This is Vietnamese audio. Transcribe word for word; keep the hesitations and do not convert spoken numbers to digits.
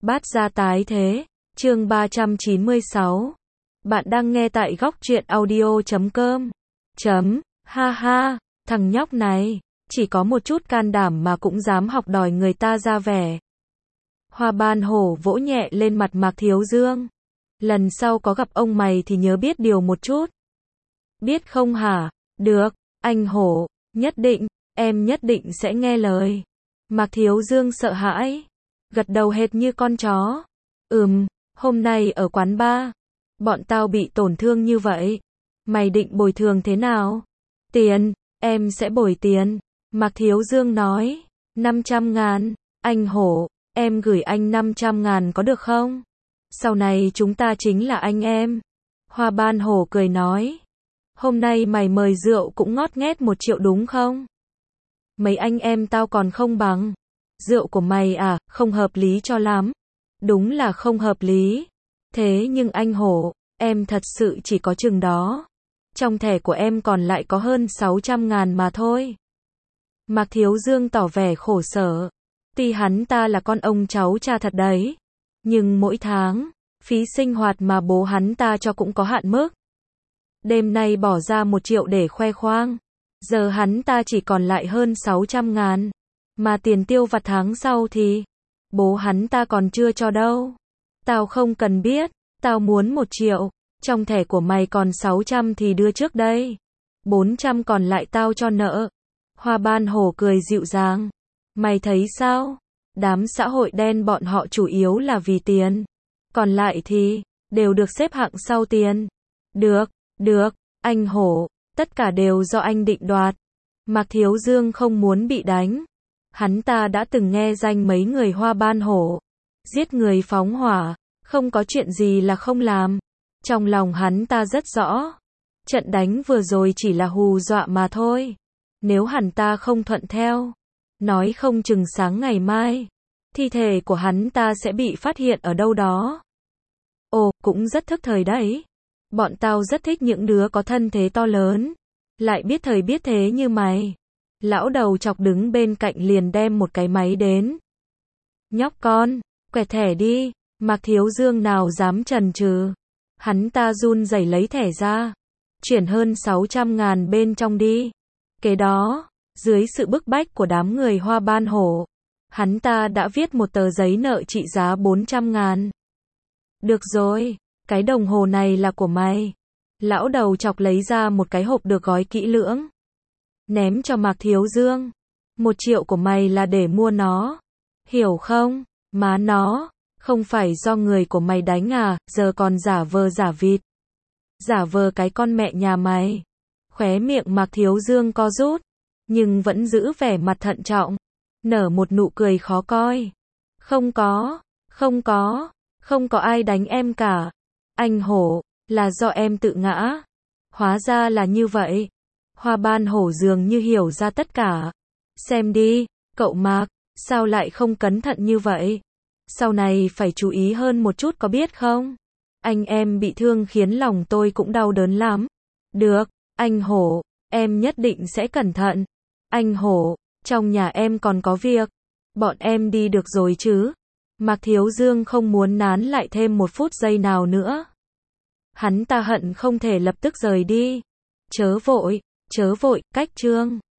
Bát gia tái thế, chương ba trăm chín mươi sáu. Bạn đang nghe tại góc truyện audio chấm com. Chấm, ha ha, thằng nhóc này, chỉ có một chút can đảm mà cũng dám học đòi người ta ra vẻ. Hoa Ban Hổ vỗ nhẹ lên mặt Mạc Thiếu Dương. Lần sau có gặp ông mày thì nhớ biết điều một chút. Biết không hả? Được, anh Hổ, nhất định, em nhất định sẽ nghe lời. Mạc Thiếu Dương sợ hãi, gật đầu hệt như con chó. Ừm, hôm nay ở quán bar, bọn tao bị tổn thương như vậy. Mày định bồi thường thế nào? Tiền, em sẽ bồi tiền. Mạc Thiếu Dương nói, năm trăm ngàn, anh Hổ, em gửi anh năm trăm ngàn có được không? Sau này chúng ta chính là anh em. Hoa Ban Hổ cười nói, hôm nay mày mời rượu cũng ngót nghét một triệu đúng không? Mấy anh em tao còn không bằng. Rượu của mày à, không hợp lý cho lắm. Đúng là không hợp lý. Thế nhưng anh Hổ, em thật sự chỉ có chừng đó. Trong thẻ của em còn lại có hơn sáu trăm ngàn mà thôi. Mạc Thiếu Dương tỏ vẻ khổ sở. Tuy hắn ta là con ông cháu cha thật đấy. Nhưng mỗi tháng, phí sinh hoạt mà bố hắn ta cho cũng có hạn mức. Đêm nay bỏ ra một triệu để khoe khoang. Giờ hắn ta chỉ còn lại hơn sáu trăm ngàn. Mà tiền tiêu vặt tháng sau thì bố hắn ta còn chưa cho đâu. Tao không cần biết, tao muốn một triệu. Trong thẻ của mày còn sáu trăm thì đưa trước đây. bốn trăm còn lại tao cho nợ. Hoa Ban Hổ cười dịu dàng. Mày thấy sao? Đám xã hội đen bọn họ chủ yếu là vì tiền. Còn lại thì đều được xếp hạng sau tiền. Được, được, anh Hổ, tất cả đều do anh định đoạt. Mạc Thiếu Dương không muốn bị đánh. Hắn ta đã từng nghe danh mấy người Hoa Ban Hổ. Giết người phóng hỏa, không có chuyện gì là không làm. Trong lòng hắn ta rất rõ. Trận đánh vừa rồi chỉ là hù dọa mà thôi. Nếu hắn ta không thuận theo, nói không chừng sáng ngày mai, thi thể của hắn ta sẽ bị phát hiện ở đâu đó. Ồ, cũng rất thức thời đấy. Bọn tao rất thích những đứa có thân thế to lớn, lại biết thời biết thế như mày. Lão đầu chọc đứng bên cạnh liền đem một cái máy đến. Nhóc con, quẹt thẻ đi. Mạc Thiếu Dương nào dám chần chừ. Hắn ta run rẩy lấy thẻ ra. Chuyển hơn sáu trăm ngàn bên trong đi. Kế đó, dưới sự bức bách của đám người Hoa Ban Hổ, hắn ta đã viết một tờ giấy nợ trị giá bốn trăm ngàn. Được rồi, cái đồng hồ này là của mày. Lão đầu chọc lấy ra một cái hộp được gói kỹ lưỡng. Ném cho Mạc Thiếu Dương. Một triệu của mày là để mua nó. Hiểu không? Má nó, không phải do người của mày đánh à, giờ còn giả vờ giả vịt. Giả vờ cái con mẹ nhà mày. Khóe miệng Mạc Thiếu Dương co rút, nhưng vẫn giữ vẻ mặt thận trọng. Nở một nụ cười khó coi. Không có, không có, không có ai đánh em cả. Anh Hổ, là do em tự ngã. Hóa ra là như vậy. Hoa Ban Hổ dường như hiểu ra tất cả. Xem đi, cậu Mạc, sao lại không cẩn thận như vậy? Sau này phải chú ý hơn một chút có biết không? Anh em bị thương khiến lòng tôi cũng đau đớn lắm. Được, anh Hổ, em nhất định sẽ cẩn thận. Anh Hổ, trong nhà em còn có việc. Bọn em đi được rồi chứ? Mạc Thiếu Dương không muốn nán lại thêm một phút giây nào nữa. Hắn ta hận không thể lập tức rời đi. Chớ vội, chớ vội, cách chương.